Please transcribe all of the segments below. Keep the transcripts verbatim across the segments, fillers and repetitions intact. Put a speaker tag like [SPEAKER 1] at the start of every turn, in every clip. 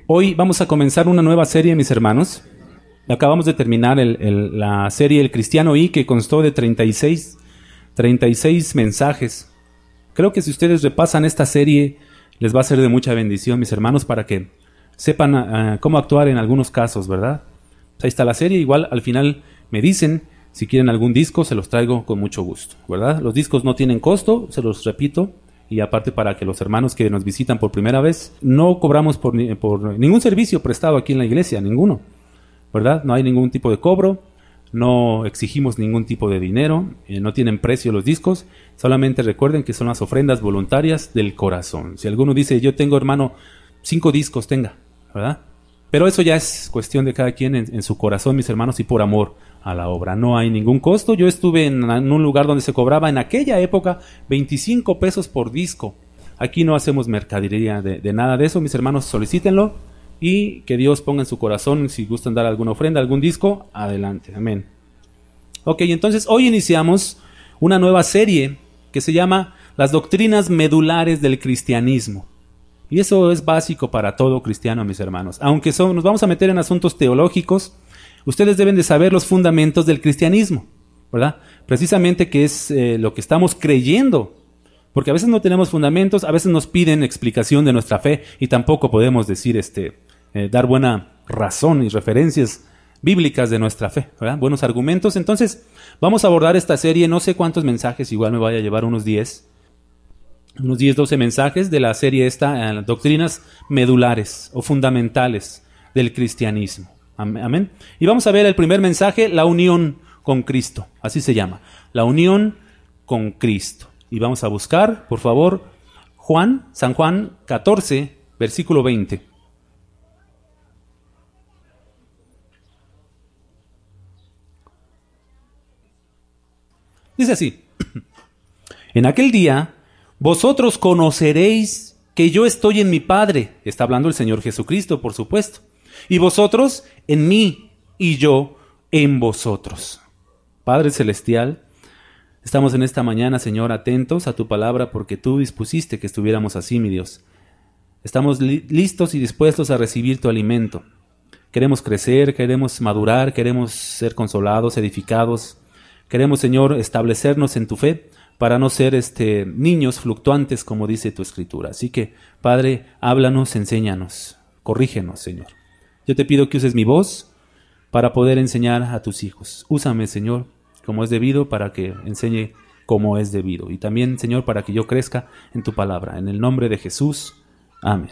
[SPEAKER 1] Hoy vamos a comenzar una nueva serie, mis hermanos. Acabamos de terminar el, el, la serie El Cristiano I, que constó de treinta y seis mensajes. Creo que si ustedes repasan esta serie, les va a ser de mucha bendición, mis hermanos, para que sepan uh, cómo actuar en algunos casos, ¿verdad? Pues ahí está la serie. Igual al final me dicen, si quieren algún disco, se los traigo con mucho gusto, ¿verdad? Los discos no tienen costo, se los repito. Y aparte, para que los hermanos que nos visitan por primera vez, no cobramos por, ni, por ningún servicio prestado aquí en la iglesia, ninguno, ¿verdad? No hay ningún tipo de cobro, no exigimos ningún tipo de dinero, eh, no tienen precio los discos, solamente recuerden que son las ofrendas voluntarias del corazón. Si alguno dice, yo tengo, hermano, cinco discos, tenga, ¿verdad? Pero eso ya es cuestión de cada quien en, en su corazón, mis hermanos, y por amor a la obra. No hay ningún costo. Yo estuve en, en un lugar donde se cobraba en aquella época veinticinco pesos por disco. Aquí no hacemos mercadería de, de nada de eso, mis hermanos, solicítenlo y que Dios ponga en su corazón, si gustan dar alguna ofrenda, algún disco, adelante, amén. Ok, entonces hoy iniciamos una nueva serie que se llama Las Doctrinas Medulares del Cristianismo. Y eso es básico para todo cristiano, mis hermanos. Aunque son, nos vamos a meter en asuntos teológicos, ustedes deben de saber los fundamentos del cristianismo, ¿verdad? Precisamente que es eh, lo que estamos creyendo. Porque a veces no tenemos fundamentos, a veces nos piden explicación de nuestra fe y tampoco podemos decir, este, eh, dar buena razón y referencias bíblicas de nuestra fe, ¿verdad? Buenos argumentos. Entonces, vamos a abordar esta serie, no sé cuántos mensajes, igual me vaya a llevar unos diez. Unos diez, doce mensajes de la serie esta, eh, Doctrinas Medulares o Fundamentales del Cristianismo. Amén. Y vamos a ver el primer mensaje, la unión con Cristo. Así se llama, la unión con Cristo. Y vamos a buscar, por favor, Juan, San Juan catorce, versículo veinte. Dice así: en aquel día vosotros conoceréis que yo estoy en mi Padre. Está hablando el Señor Jesucristo, por supuesto. Y vosotros en mí y yo en vosotros. Padre Celestial, estamos en esta mañana, Señor, atentos a tu palabra porque tú dispusiste que estuviéramos así, mi Dios. Estamos li- listos y dispuestos a recibir tu alimento. Queremos crecer, queremos madurar, queremos ser consolados, edificados. Queremos, Señor, establecernos en tu fe para no ser este, niños fluctuantes, como dice tu Escritura. Así que, Padre, háblanos, enséñanos, corrígenos, Señor. Yo te pido que uses mi voz para poder enseñar a tus hijos. Úsame, Señor, como es debido, para que enseñe como es debido. Y también, Señor, para que yo crezca en tu palabra. En el nombre de Jesús. Amén.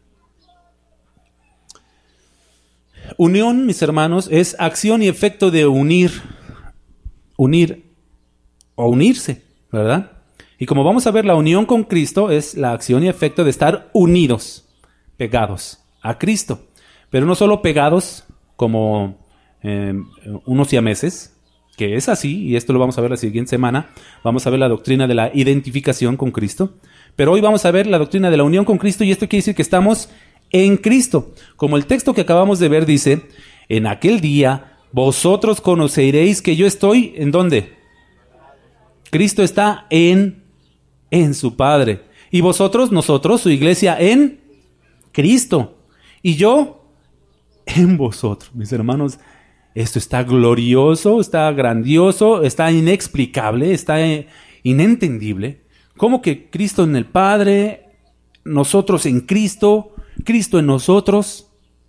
[SPEAKER 1] Unión, mis hermanos, es acción y efecto de unir. Unir o unirse, ¿verdad? Y como vamos a ver, la unión con Cristo es la acción y efecto de estar unidos, pegados a Cristo. Pero no solo pegados como eh, unos siameses, que es así, y esto lo vamos a ver la siguiente semana. Vamos a ver la doctrina de la identificación con Cristo. Pero hoy vamos a ver la doctrina de la unión con Cristo, y esto quiere decir que estamos en Cristo. Como el texto que acabamos de ver dice, en aquel día vosotros conoceréis que yo estoy, ¿en dónde? Cristo está en, en su Padre. Y vosotros, nosotros, su iglesia, en Cristo. Y yo en vosotros, mis hermanos. Esto está glorioso, está grandioso, está inexplicable, está inentendible. ¿Cómo que Cristo en el Padre, nosotros en Cristo, Cristo en nosotros?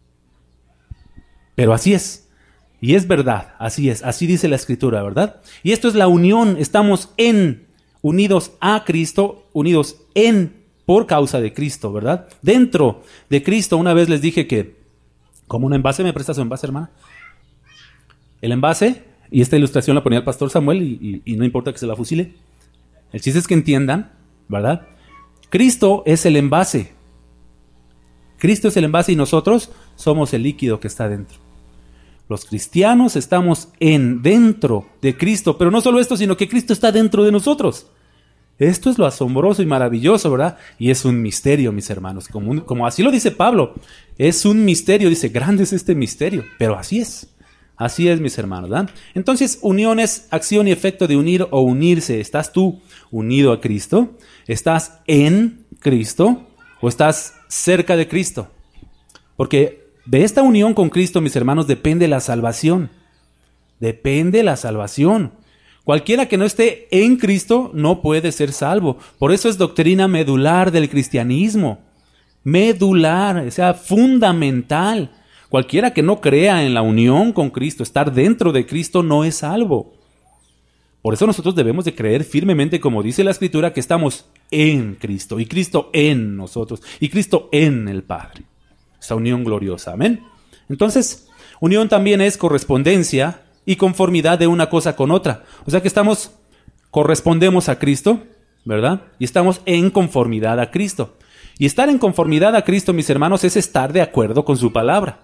[SPEAKER 1] Pero así es. Y es verdad, así es, así dice la Escritura, ¿verdad? Y esto es la unión, estamos en, unidos a Cristo, unidos en, por causa de Cristo, ¿verdad? Dentro de Cristo. Una vez les dije que, como un envase, ¿me presta su envase, hermana? El envase, y esta ilustración la ponía el pastor Samuel, y, y, y no importa que se la fusile. El chiste es que entiendan, ¿verdad? Cristo es el envase. Cristo es el envase y nosotros somos el líquido que está dentro. Los cristianos estamos en, dentro de Cristo, pero no solo esto, sino que Cristo está dentro de nosotros. Esto es lo asombroso y maravilloso, ¿verdad? Y es un misterio, mis hermanos, como, un, como así lo dice Pablo. Es un misterio, dice, grande es este misterio, pero así es. Así es, mis hermanos, ¿verdad? Entonces, unión es acción y efecto de unir o unirse. ¿Estás tú unido a Cristo? ¿Estás en Cristo? ¿O estás cerca de Cristo? Porque de esta unión con Cristo, mis hermanos, depende la salvación. Depende la salvación. Cualquiera que no esté en Cristo no puede ser salvo. Por eso es doctrina medular del cristianismo. Medular, o sea, fundamental. Cualquiera que no crea en la unión con Cristo, estar dentro de Cristo, no es salvo. Por eso nosotros debemos de creer firmemente, como dice la Escritura, que estamos en Cristo, y Cristo en nosotros, y Cristo en el Padre. Esa unión gloriosa, amén. Entonces, unión también es correspondencia y conformidad de una cosa con otra. O sea que estamos, correspondemos a Cristo, ¿verdad? Y estamos en conformidad a Cristo. Y estar en conformidad a Cristo, mis hermanos, es estar de acuerdo con su palabra,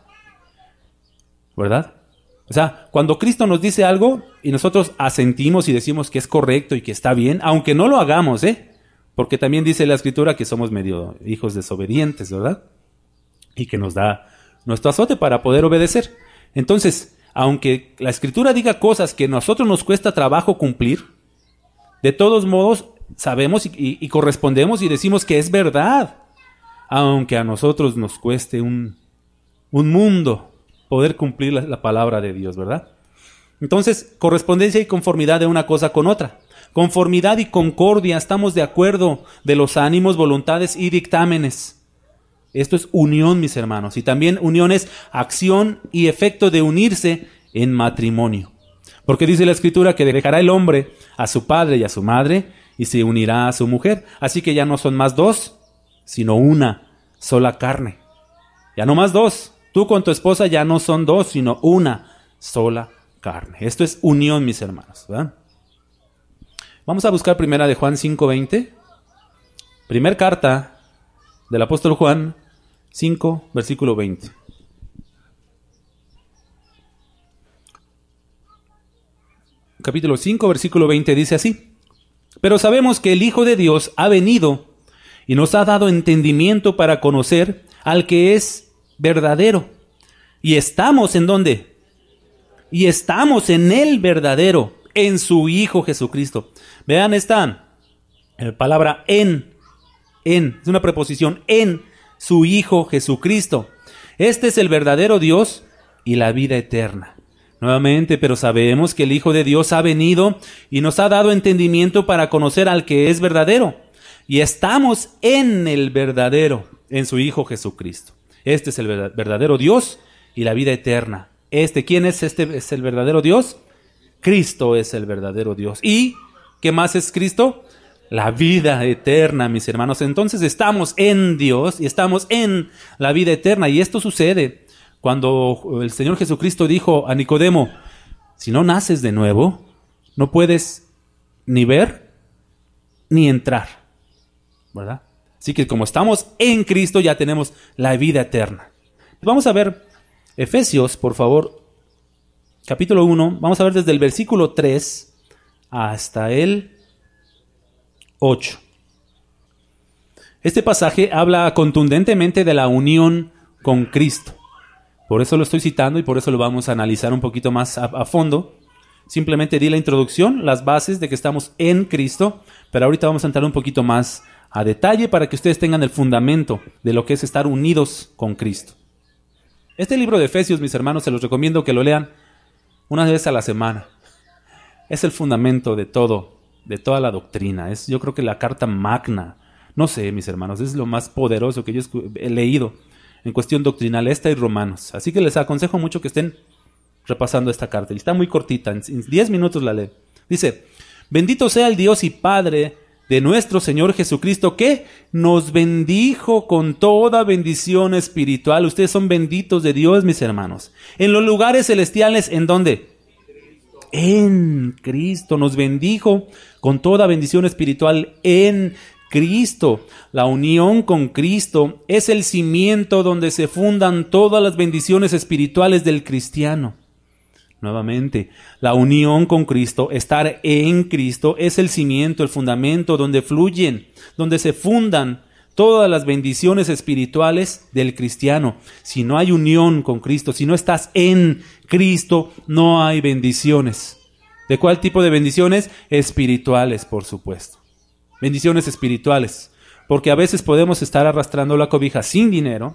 [SPEAKER 1] ¿verdad? O sea, cuando Cristo nos dice algo y nosotros asentimos y decimos que es correcto y que está bien, aunque no lo hagamos, ¿eh? Porque también dice la Escritura que somos medio hijos desobedientes, ¿verdad? Y que nos da nuestro azote para poder obedecer. Entonces, aunque la Escritura diga cosas que a nosotros nos cuesta trabajo cumplir, de todos modos sabemos y, y, y correspondemos y decimos que es verdad, aunque a nosotros nos cueste un, un mundo poder cumplir la, la palabra de Dios, ¿verdad? Entonces, correspondencia y conformidad de una cosa con otra. Conformidad y concordia, estamos de acuerdo de los ánimos, voluntades y dictámenes. Esto es unión, mis hermanos. Y también unión es acción y efecto de unirse en matrimonio. Porque dice la Escritura que dejará el hombre a su padre y a su madre y se unirá a su mujer. Así que ya no son más dos, sino una sola carne. Ya no más dos. Tú con tu esposa ya no son dos, sino una sola carne. Esto es unión, mis hermanos, ¿verdad? Vamos a buscar primera de Juan cinco veinte. Primer carta del apóstol Juan cinco, versículo veinte. Capítulo cinco, versículo veinte dice así: Pero sabemos que el Hijo de Dios ha venido y nos ha dado entendimiento para conocer al que es verdadero. Y estamos ¿en dónde? Y estamos en el verdadero, en su Hijo Jesucristo. Vean esta eh, palabra en, en, es una preposición, en su Hijo Jesucristo. Este es el verdadero Dios y la vida eterna. Nuevamente, pero sabemos que el Hijo de Dios ha venido y nos ha dado entendimiento para conocer al que es verdadero. Y estamos en el verdadero, en su Hijo Jesucristo. Este es el verdadero Dios y la vida eterna. Este, ¿quién es este? ¿Es el verdadero Dios? Cristo es el verdadero Dios. ¿Y qué más es Cristo? La vida eterna, mis hermanos. Entonces estamos en Dios y estamos en la vida eterna. Y esto sucede cuando el Señor Jesucristo dijo a Nicodemo: si no naces de nuevo, no puedes ni ver ni entrar, ¿verdad? Así que como estamos en Cristo, ya tenemos la vida eterna. Vamos a ver Efesios, por favor, capítulo uno. Vamos a ver desde el versículo tres hasta el ocho. Este pasaje habla contundentemente de la unión con Cristo. Por eso lo estoy citando y por eso lo vamos a analizar un poquito más a, a fondo. Simplemente di la introducción, las bases de que estamos en Cristo, pero ahorita vamos a entrar un poquito más a detalle para que ustedes tengan el fundamento de lo que es estar unidos con Cristo. Este libro de Efesios, mis hermanos, se los recomiendo que lo lean una vez a la semana. Es el fundamento de todo, de toda la doctrina. Es, yo creo que la carta magna, no sé, mis hermanos, es lo más poderoso que yo he leído en cuestión doctrinal, esta y Romanos. Así que les aconsejo mucho que estén repasando esta carta. Y está muy cortita, en diez minutos la leen. Dice: bendito sea el Dios y Padre de nuestro Señor Jesucristo, que nos bendijo con toda bendición espiritual. Ustedes son benditos de Dios, mis hermanos. En los lugares celestiales, ¿en dónde? En Cristo. Nos bendijo con toda bendición espiritual en Cristo. La unión con Cristo es el cimiento donde se fundan todas las bendiciones espirituales del cristiano. Nuevamente, la unión con Cristo, estar en Cristo, es el cimiento, el fundamento donde fluyen, donde se fundan todas las bendiciones espirituales del cristiano. Si no hay unión con Cristo, si no estás en Cristo, no hay bendiciones. ¿De cuál tipo de bendiciones? Espirituales, por supuesto. Bendiciones espirituales. Porque a veces podemos estar arrastrando la cobija sin dinero,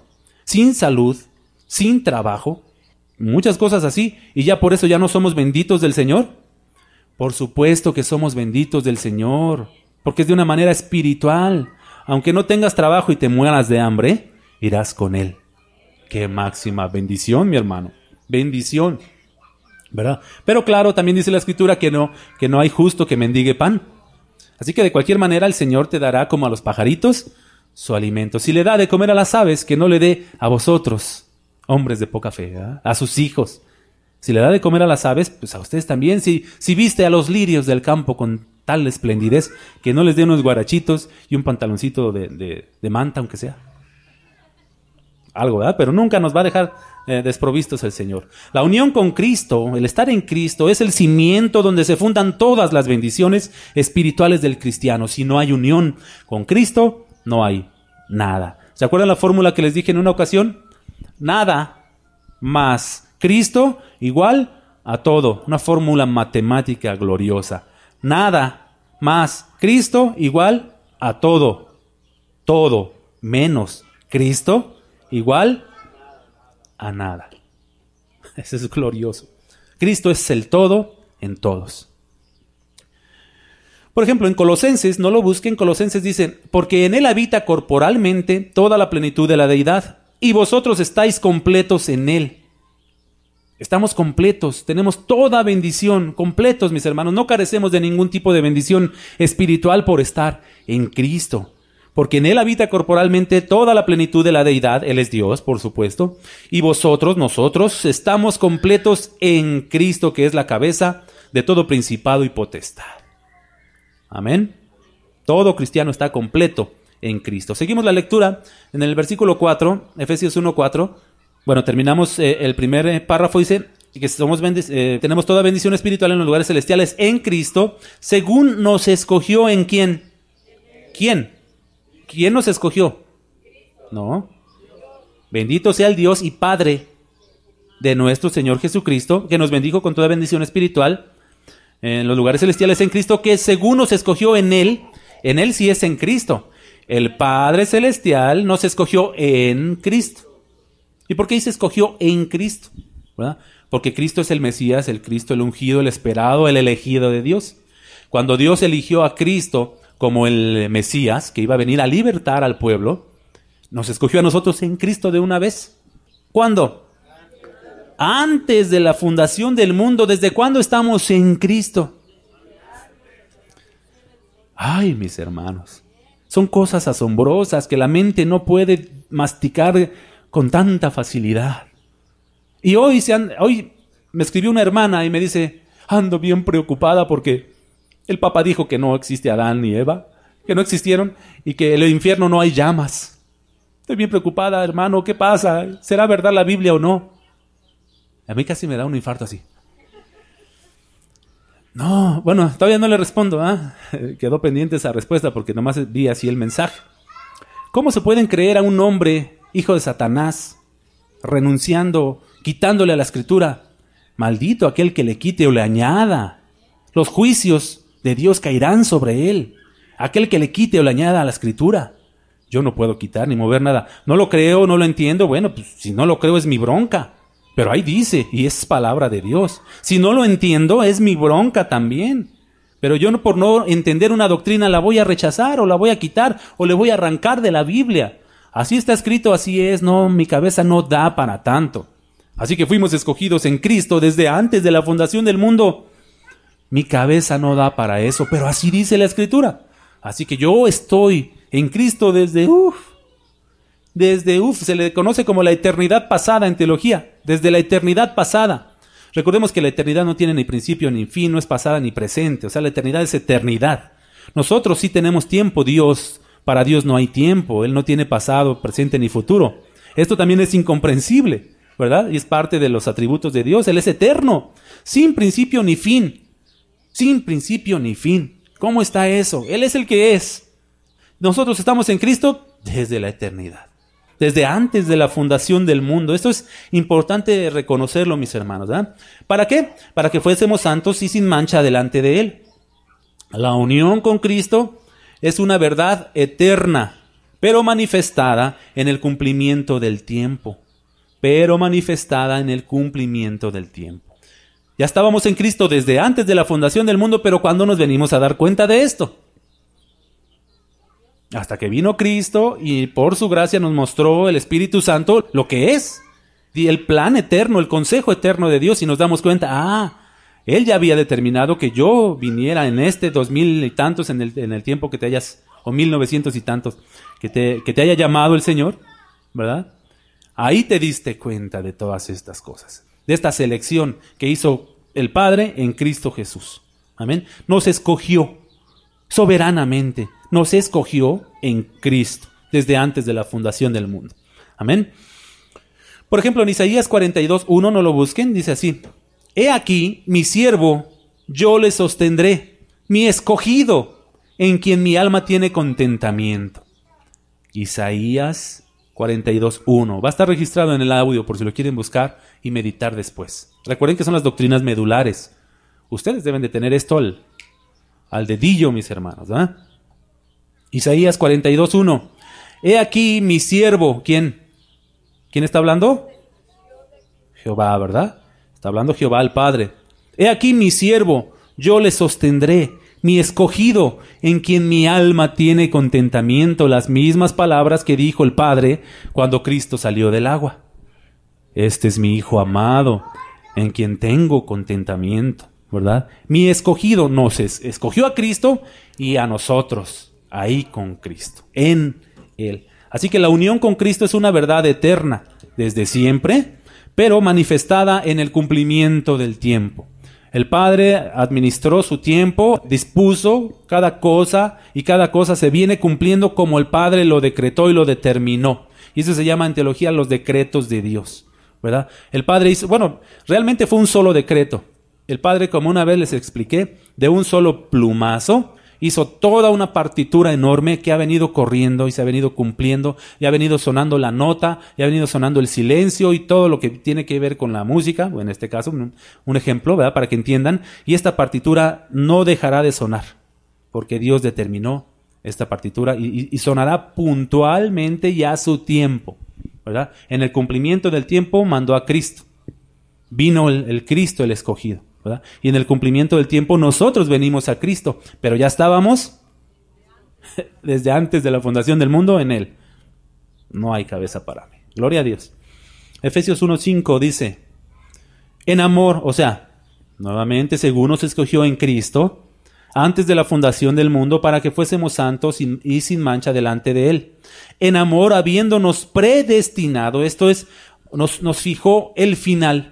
[SPEAKER 1] sin salud, sin trabajo, muchas cosas así, y ya por eso ya no somos benditos del Señor. Por supuesto que somos benditos del Señor, porque es de una manera espiritual. Aunque no tengas trabajo y te mueras de hambre, irás con Él. ¡Qué máxima bendición, mi hermano! Bendición, ¿verdad? Pero claro, también dice la Escritura que no, que no hay justo que mendigue pan. Así que de cualquier manera el Señor te dará como a los pajaritos su alimento. Si le da de comer a las aves, que no le dé a vosotros, hombres de poca fe, ¿verdad? A sus hijos. Si le da de comer a las aves, pues a ustedes también. Si, si viste a los lirios del campo con tal esplendidez, que no les dé unos guarachitos y un pantaloncito de, de, de manta, aunque sea. Algo, ¿verdad? Pero nunca nos va a dejar eh, desprovistos el Señor. La unión con Cristo, el estar en Cristo, es el cimiento donde se fundan todas las bendiciones espirituales del cristiano. Si no hay unión con Cristo, no hay nada. ¿Se acuerdan la fórmula que les dije en una ocasión? Nada más Cristo igual a todo. Una fórmula matemática gloriosa. Nada más Cristo igual a todo. Todo menos Cristo igual a nada. Eso es glorioso. Cristo es el todo en todos. Por ejemplo, en Colosenses, no lo busquen, Colosenses dicen, porque en Él habita corporalmente toda la plenitud de la deidad, y vosotros estáis completos en Él. Estamos completos, tenemos toda bendición, completos, mis hermanos. No carecemos de ningún tipo de bendición espiritual por estar en Cristo. Porque en Él habita corporalmente toda la plenitud de la deidad. Él es Dios, por supuesto. Y vosotros, nosotros, estamos completos en Cristo, que es la cabeza de todo principado y potestad. Amén. Todo cristiano está completo en Cristo. Seguimos la lectura en el versículo cuatro, Efesios uno cuatro. Bueno, terminamos eh, el primer eh, párrafo, dice que somos bendic- eh, tenemos toda bendición espiritual en los lugares celestiales en Cristo, según nos escogió en quién. ¿Quién? ¿Quién nos escogió? No. Bendito sea el Dios y Padre de nuestro Señor Jesucristo, que nos bendijo con toda bendición espiritual en los lugares celestiales en Cristo, que según nos escogió en Él, en Él sí es en Cristo. El Padre Celestial nos escogió en Cristo. ¿Y por qué dice escogió en Cristo? ¿Verdad? Porque Cristo es el Mesías, el Cristo, el ungido, el esperado, el elegido de Dios. Cuando Dios eligió a Cristo como el Mesías, que iba a venir a libertar al pueblo, nos escogió a nosotros en Cristo de una vez. ¿Cuándo? Antes de la fundación del mundo. ¿Desde cuándo estamos en Cristo? Ay, mis hermanos, son cosas asombrosas que la mente no puede masticar con tanta facilidad. Y hoy, se han, hoy me escribió una hermana y me dice, ando bien preocupada porque el Papa dijo que no existe Adán ni Eva, que no existieron y que en el infierno no hay llamas. Estoy bien preocupada, hermano, ¿qué pasa? ¿Será verdad la Biblia o no? A mí casi me da un infarto así. No, bueno, todavía no le respondo, ¿eh? Quedó pendiente esa respuesta porque nomás vi así el mensaje. ¿Cómo se pueden creer a un hombre, hijo de Satanás, renunciando, quitándole a la Escritura? Maldito aquel que le quite o le añada. Los juicios de Dios caerán sobre él. Aquel que le quite o le añada a la Escritura. Yo no puedo quitar ni mover nada. No lo creo, no lo entiendo. Bueno, pues si no lo creo es mi bronca. Pero ahí dice, y es palabra de Dios. Si no lo entiendo, es mi bronca también. Pero yo no, por no entender una doctrina la voy a rechazar o la voy a quitar o le voy a arrancar de la Biblia. Así está escrito, así es. No, mi cabeza no da para tanto. Así que fuimos escogidos en Cristo desde antes de la fundación del mundo. Mi cabeza no da para eso, pero así dice la Escritura. Así que yo estoy en Cristo desde, uff, desde, uff, se le conoce como la eternidad pasada en teología. Desde la eternidad pasada. Recordemos que la eternidad no tiene ni principio ni fin, no es pasada ni presente. O sea, la eternidad es eternidad. Nosotros sí tenemos tiempo, Dios, para Dios no hay tiempo. Él no tiene pasado, presente ni futuro. Esto también es incomprensible, ¿verdad? Y es parte de los atributos de Dios. Él es eterno, sin principio ni fin. Sin principio ni fin. ¿Cómo está eso? Él es el que es. Nosotros estamos en Cristo desde la eternidad. Desde antes de la fundación del mundo. Esto es importante reconocerlo, mis hermanos, ¿verdad? ¿Para qué? Para que fuésemos santos y sin mancha delante de Él. La unión con Cristo es una verdad eterna. pero manifestada en el cumplimiento del tiempo. Pero manifestada en el cumplimiento del tiempo. Ya estábamos en Cristo desde antes de la fundación del mundo, pero ¿cuándo nos venimos a dar cuenta de esto? Hasta que vino Cristo y por su gracia nos mostró el Espíritu Santo lo que es. Y el plan eterno, el consejo eterno de Dios, y nos damos cuenta, ah, Él ya había determinado que yo viniera en este dos mil y tantos, en el, en el tiempo que te hayas, o mil novecientos y tantos, que te, que te haya llamado el Señor, ¿verdad? Ahí te diste cuenta de todas estas cosas, de esta selección que hizo el Padre en Cristo Jesús. Amén. Nos escogió soberanamente, nos escogió en Cristo desde antes de la fundación del mundo. Amén. Por ejemplo, en Isaías cuarenta y dos, uno, no lo busquen, dice así: He aquí mi siervo, yo le sostendré, mi escogido, en quien mi alma tiene contentamiento. Isaías cuarenta y dos, uno. Va a estar registrado en el audio por si lo quieren buscar y meditar después. Recuerden que son las doctrinas medulares. Ustedes deben de tener esto al, al dedillo, mis hermanos, ¿eh? Isaías cuarenta y dos, uno. He aquí mi siervo. ¿Quién? ¿Quién está hablando? Jehová, ¿verdad? Está hablando Jehová el Padre. He aquí mi siervo, yo le sostendré, mi escogido, en quien mi alma tiene contentamiento. Las mismas palabras que dijo el Padre cuando Cristo salió del agua. Este es mi Hijo amado, en quien tengo contentamiento, ¿verdad? Mi escogido nos escogió a Cristo y a nosotros, ahí con Cristo, en Él. Así que la unión con Cristo es una verdad eterna, desde siempre, pero manifestada en el cumplimiento del tiempo. El Padre administró su tiempo, dispuso cada cosa, y cada cosa se viene cumpliendo como el Padre lo decretó y lo determinó. Y eso se llama en teología los decretos de Dios, ¿verdad? El Padre hizo, bueno, realmente fue un solo decreto. El Padre, como una vez les expliqué, de un solo plumazo, hizo toda una partitura enorme que ha venido corriendo y se ha venido cumpliendo, y ha venido sonando la nota, y ha venido sonando el silencio y todo lo que tiene que ver con la música, o en este caso un, un ejemplo, ¿verdad? Para que entiendan, y esta partitura no dejará de sonar, porque Dios determinó esta partitura y, y sonará puntualmente y a su tiempo, ¿verdad? En el cumplimiento del tiempo mandó a Cristo, vino el, el Cristo el escogido, ¿verdad? Y en el cumplimiento del tiempo nosotros venimos a Cristo, pero ya estábamos desde antes de la fundación del mundo en Él. No hay cabeza para mí. Gloria a Dios. Efesios uno cinco dice: en amor, o sea, nuevamente según nos escogió en Cristo antes de la fundación del mundo para que fuésemos santos y, y sin mancha delante de Él. En amor, habiéndonos predestinado, esto es, nos, nos fijó el final.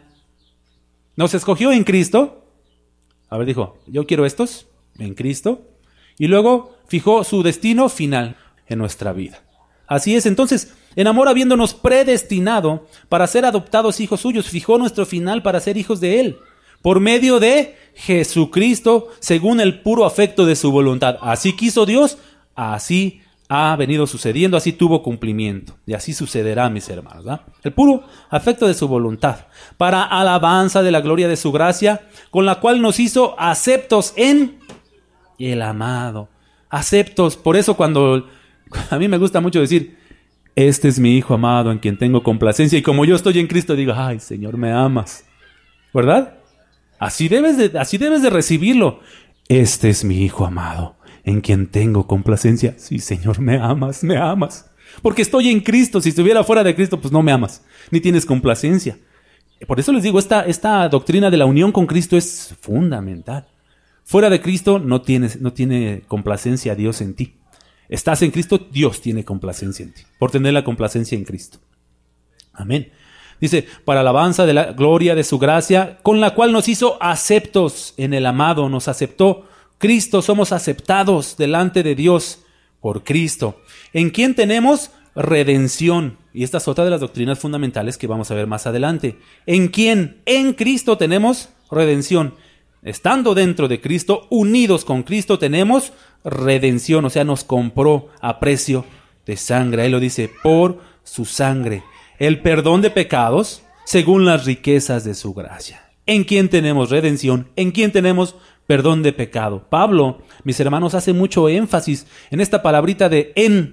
[SPEAKER 1] Nos escogió en Cristo. A ver, dijo, yo quiero estos en Cristo. Y luego fijó su destino final en nuestra vida. Así es, entonces, en amor habiéndonos predestinado para ser adoptados hijos suyos, fijó nuestro final para ser hijos de Él, por medio de Jesucristo, según el puro afecto de su voluntad. Así quiso Dios, así ha venido sucediendo, así tuvo cumplimiento. Y así sucederá, mis hermanos, ¿verdad? El puro afecto de su voluntad, para alabanza de la gloria de su gracia, con la cual nos hizo aceptos en el amado. Aceptos, por eso cuando a mí me gusta mucho decir, este es mi Hijo amado en quien tengo complacencia, y como yo estoy en Cristo digo, ay Señor, me amas, ¿verdad? Así debes de, así debes de recibirlo. Este es mi Hijo amado en quien tengo complacencia. Sí, Señor, me amas, me amas. Porque estoy en Cristo. Si estuviera fuera de Cristo, pues no me amas, ni tienes complacencia. Por eso les digo, esta, esta doctrina de la unión con Cristo es fundamental. Fuera de Cristo no tienes, no tiene complacencia Dios en ti. Estás en Cristo, Dios tiene complacencia en ti, por tener la complacencia en Cristo. Amén. Dice, para alabanza de la gloria de su gracia, con la cual nos hizo aceptos en el amado, nos aceptó. Cristo, somos aceptados delante de Dios por Cristo, en quien tenemos redención. Y esta es otra de las doctrinas fundamentales que vamos a ver más adelante. ¿En quién? En Cristo tenemos redención. Estando dentro de Cristo, unidos con Cristo, tenemos redención. O sea, nos compró a precio de sangre. Ahí lo dice, por su sangre. El perdón de pecados según las riquezas de su gracia. ¿En quién tenemos redención? ¿En quién tenemos perdón de pecado? Pablo, mis hermanos, hace mucho énfasis en esta palabrita de en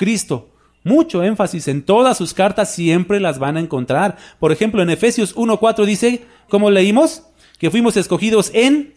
[SPEAKER 1] Cristo. Mucho énfasis en todas sus cartas, siempre las van a encontrar. Por ejemplo, en Efesios uno cuatro dice, ¿cómo leímos? Que fuimos escogidos en,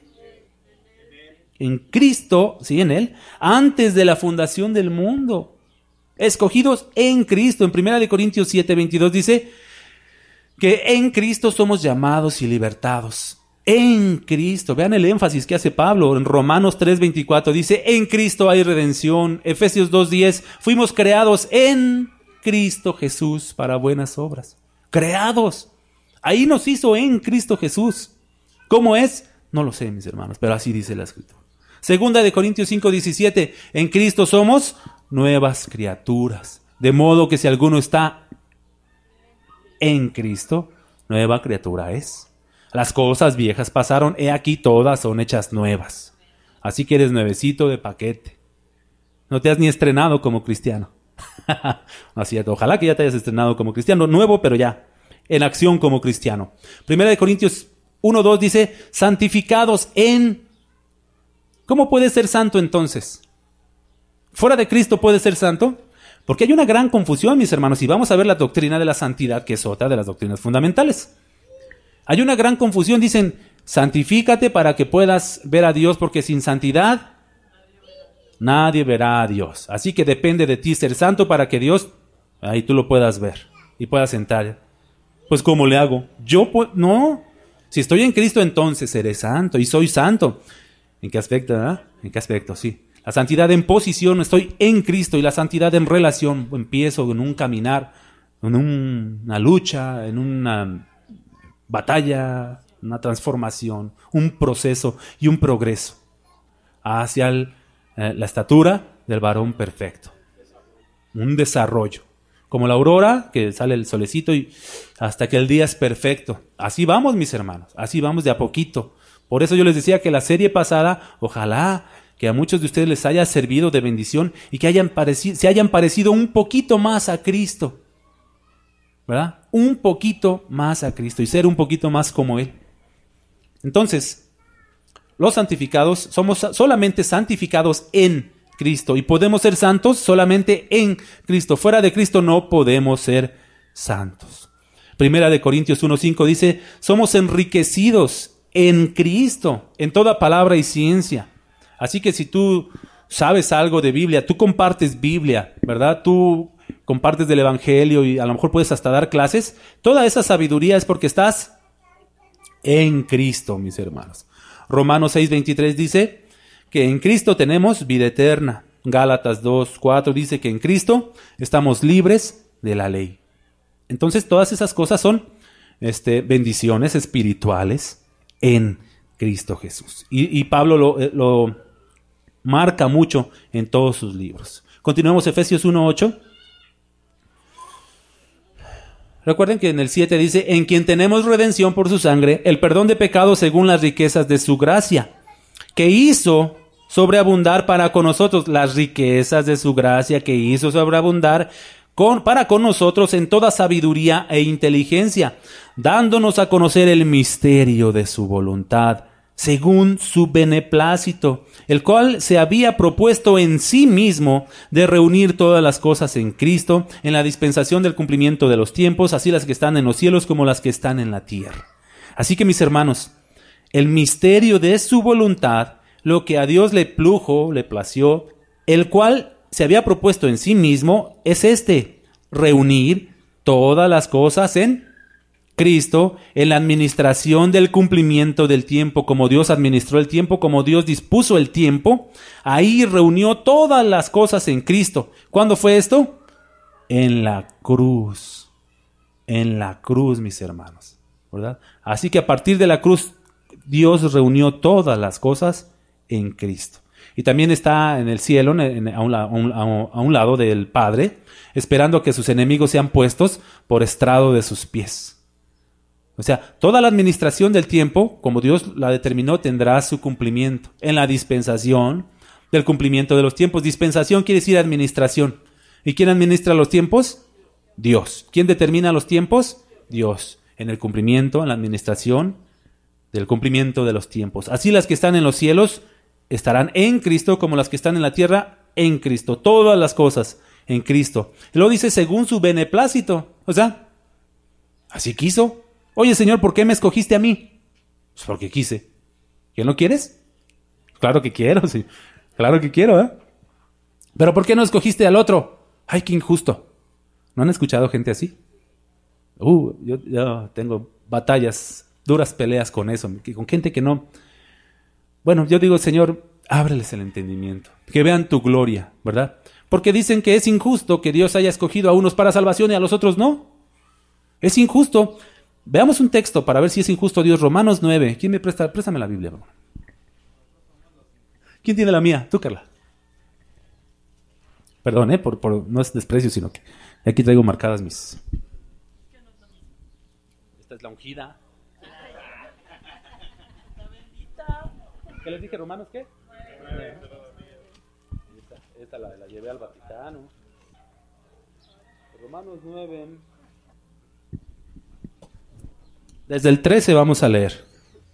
[SPEAKER 1] en Cristo, sí, en Él, antes de la fundación del mundo. Escogidos en Cristo. En primera de Corintios siete veintidós dice que en Cristo somos llamados y libertados. En Cristo. Vean el énfasis que hace Pablo. En Romanos tres veinticuatro dice, en Cristo hay redención. Efesios dos diez, fuimos creados en Cristo Jesús para buenas obras. Creados. Ahí nos hizo en Cristo Jesús. ¿Cómo es? No lo sé, mis hermanos, pero así dice la Escritura. Segunda de Corintios cinco diecisiete, en Cristo somos nuevas criaturas. De modo que si alguno está en Cristo, nueva criatura es. Las cosas viejas pasaron, he aquí todas son hechas nuevas. Así que eres nuevecito de paquete. No te has ni estrenado como cristiano. No es cierto, ojalá que ya te hayas estrenado como cristiano, nuevo pero ya, en acción como cristiano. Primera de Corintios uno dos dice, santificados en... ¿Cómo puede ser santo entonces? ¿Fuera de Cristo puede ser santo? Porque hay una gran confusión, mis hermanos, y vamos a ver la doctrina de la santidad, que es otra de las doctrinas fundamentales. Hay una gran confusión, dicen, santifícate para que puedas ver a Dios, porque sin santidad nadie verá a Dios. Así que depende de ti ser santo para que Dios, ahí tú lo puedas ver y puedas entrar. Pues ¿cómo le hago? Yo, pues, no. Si estoy en Cristo, entonces seré santo y soy santo. ¿En qué aspecto? ¿Eh? ¿En qué aspecto? Sí. La santidad en posición, estoy en Cristo, y la santidad en relación, empiezo en un caminar, en un, una lucha, en una batalla, una transformación, un proceso y un progreso hacia el, eh, la estatura del varón perfecto. Un desarrollo. Como la aurora, que sale el solecito y hasta que el día es perfecto. Así vamos, mis hermanos, así vamos de a poquito. Por eso yo les decía que la serie pasada, ojalá que a muchos de ustedes les haya servido de bendición y que hayan parecido, se hayan parecido un poquito más a Cristo. ¿Verdad? Un poquito más a Cristo y ser un poquito más como Él. Entonces, los santificados, somos solamente santificados en Cristo y podemos ser santos solamente en Cristo. Fuera de Cristo no podemos ser santos. Primera de Corintios uno cinco dice, somos enriquecidos en Cristo, en toda palabra y ciencia. Así que si tú sabes algo de Biblia, tú compartes Biblia, ¿verdad? Tú compartes del Evangelio y a lo mejor puedes hasta dar clases. Toda esa sabiduría es porque estás en Cristo, mis hermanos. Romanos seis veintitrés dice que en Cristo tenemos vida eterna. Gálatas dos cuatro dice que en Cristo estamos libres de la ley. Entonces todas esas cosas son este, bendiciones espirituales en Cristo Jesús. Y, y Pablo lo, lo marca mucho en todos sus libros. Continuemos Efesios uno ocho. Recuerden que en el siete dice, en quien tenemos redención por su sangre, el perdón de pecados según las riquezas de su gracia, que hizo sobreabundar para con nosotros, las riquezas de su gracia, que hizo sobreabundar con, para con nosotros en toda sabiduría e inteligencia, dándonos a conocer el misterio de su voluntad, según su beneplácito, el cual se había propuesto en sí mismo de reunir todas las cosas en Cristo, en la dispensación del cumplimiento de los tiempos, así las que están en los cielos como las que están en la tierra. Así que, mis hermanos, el misterio de su voluntad, lo que a Dios le plujo, le plació, el cual se había propuesto en sí mismo, es este, reunir todas las cosas en Cristo, en la administración del cumplimiento del tiempo, como Dios administró el tiempo, como Dios dispuso el tiempo, ahí reunió todas las cosas en Cristo. ¿Cuándo fue esto? En la cruz. En la cruz, mis hermanos, ¿verdad? Así que a partir de la cruz, Dios reunió todas las cosas en Cristo. Y también está en el cielo, en, a, un, a, un, a un lado del Padre, esperando que sus enemigos sean puestos por estrado de sus pies. O sea, toda la administración del tiempo, como Dios la determinó, tendrá su cumplimiento en la dispensación del cumplimiento de los tiempos. Dispensación quiere decir administración. ¿Y quién administra los tiempos? Dios. ¿Quién determina los tiempos? Dios. En el cumplimiento, en la administración del cumplimiento de los tiempos. Así las que están en los cielos estarán en Cristo, como las que están en la tierra en Cristo. Todas las cosas en Cristo. Y luego dice, según su beneplácito. O sea, así quiso. Oye, Señor, ¿por qué me escogiste a mí? Pues porque quise. ¿Que no quieres? Claro que quiero, sí. Claro que quiero, ¿eh? ¿Pero por qué no escogiste al otro? Ay, qué injusto. ¿No han escuchado gente así? Uh, yo, yo tengo batallas, duras peleas con eso, con gente que no... Bueno, yo digo, Señor, ábreles el entendimiento, que vean tu gloria, ¿verdad? Porque dicen que es injusto que Dios haya escogido a unos para salvación y a los otros no. Es injusto. Veamos un texto para ver si es injusto Dios. Romanos nueve. ¿Quién me presta? Préstame la Biblia. ¿Quién tiene la mía? Tú, Carla. Perdón, ¿eh? Por, por, no es desprecio, sino que aquí traigo marcadas mis... Esta es la ungida. ¿Qué les dije, Romanos qué? Esta, esta la, la llevé al Vaticano. Romanos nueve. Desde el trece vamos a leer.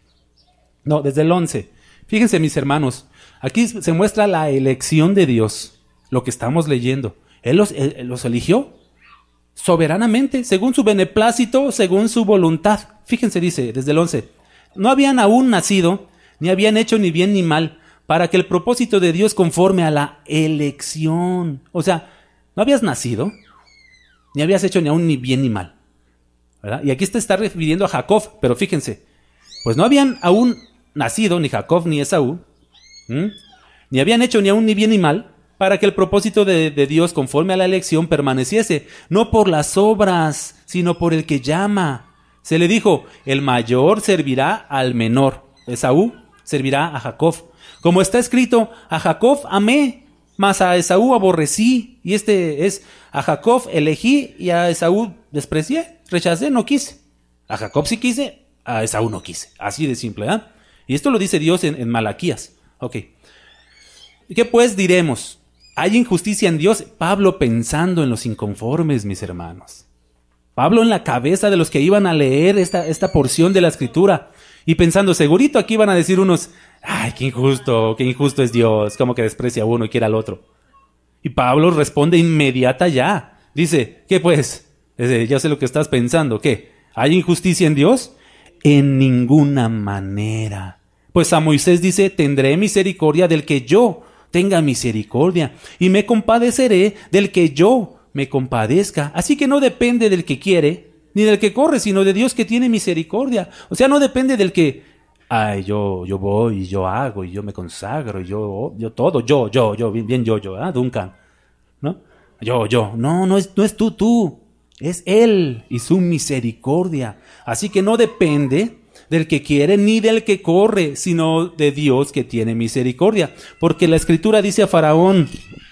[SPEAKER 1] No, desde el once. Fíjense, mis hermanos, aquí se muestra la elección de Dios, lo que estamos leyendo. Él los, él, él los eligió soberanamente, según su beneplácito, según su voluntad. Fíjense, dice, desde el once. No habían aún nacido, ni habían hecho ni bien ni mal, para que el propósito de Dios conforme a la elección. O sea, no habías nacido, ni habías hecho ni aún ni bien ni mal, ¿verdad? Y aquí se está refiriendo a Jacob, pero fíjense, pues no habían aún nacido ni Jacob ni Esaú, ¿m? ni habían hecho ni aún ni bien ni mal, para que el propósito de, de Dios conforme a la elección permaneciese, no por las obras, sino por el que llama. Se le dijo, el mayor servirá al menor. Esaú servirá a Jacob. Como está escrito, a Jacob amé, mas a Esaú aborrecí. Y este es, a Jacob elegí y a Esaú desprecié, rechacé, no quise. A Jacob sí quise, a Esaú no quise. Así de simple, ¿eh? Y esto lo dice Dios en, en Malaquías. Ok. ¿Qué pues diremos? ¿Hay injusticia en Dios? Pablo pensando en los inconformes, mis hermanos. Pablo en la cabeza de los que iban a leer esta, esta porción de la Escritura. Y pensando, segurito aquí van a decir unos, ay, qué injusto, qué injusto es Dios, como que desprecia a uno y quiere al otro. Y Pablo responde inmediata ya. Dice, ¿qué pues? Dice, ya sé lo que estás pensando. ¿Qué? ¿Hay injusticia en Dios? En ninguna manera. Pues a Moisés dice, tendré misericordia del que yo tenga misericordia, y me compadeceré del que yo me compadezca. Así que no depende del que quiere, ni del que corre, sino de Dios que tiene misericordia. O sea, no depende del que, ay, yo, yo voy, y yo hago, y yo me consagro, y yo, yo todo, yo, yo, yo, bien, bien yo, yo, ¿ah? Duncan, ¿no? Yo, yo, no, no es, no es tú, tú, es Él y su misericordia. Así que no depende del que quiere ni del que corre, sino de Dios que tiene misericordia. Porque la Escritura dice a Faraón,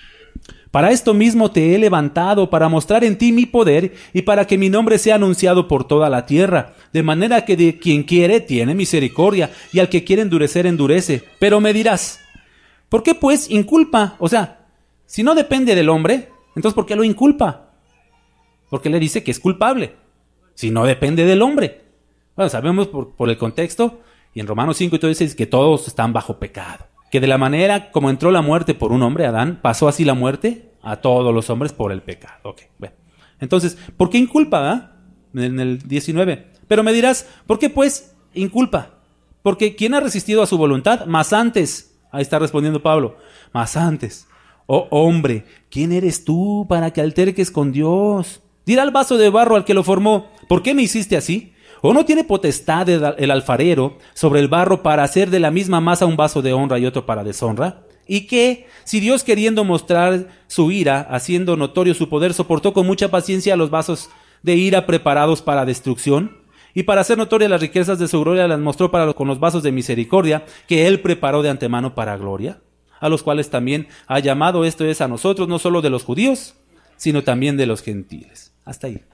[SPEAKER 1] para esto mismo te he levantado, para mostrar en ti mi poder y para que mi nombre sea anunciado por toda la tierra. De manera que de quien quiere tiene misericordia y al que quiere endurecer endurece. Pero me dirás, ¿por qué pues inculpa? O sea, si no depende del hombre, entonces ¿por qué lo inculpa? Porque le dice que es culpable, si no depende del hombre. Bueno, sabemos por, por el contexto, y en Romanos cinco y todo dice que todos están bajo pecado. Que de la manera como entró la muerte por un hombre, Adán, pasó así la muerte a todos los hombres por el pecado. Ok, bueno. Entonces, ¿por qué inculpa? ¿eh? En el diecinueve. Pero me dirás, ¿por qué pues inculpa? Porque ¿quién ha resistido a su voluntad? Más antes, ahí está respondiendo Pablo, más antes. Oh hombre, ¿quién eres tú para que alterques con Dios? Dirá el vaso de barro al que lo formó, ¿por qué me hiciste así? ¿O no tiene potestad el alfarero sobre el barro para hacer de la misma masa un vaso de honra y otro para deshonra? ¿Y qué? Si Dios, queriendo mostrar su ira, haciendo notorio su poder, soportó con mucha paciencia los vasos de ira preparados para destrucción, y para hacer notorias las riquezas de su gloria las mostró para con los vasos de misericordia que Él preparó de antemano para gloria, a los cuales también ha llamado, esto es, a nosotros, no solo de los judíos, sino también de los gentiles. Hasta ahí.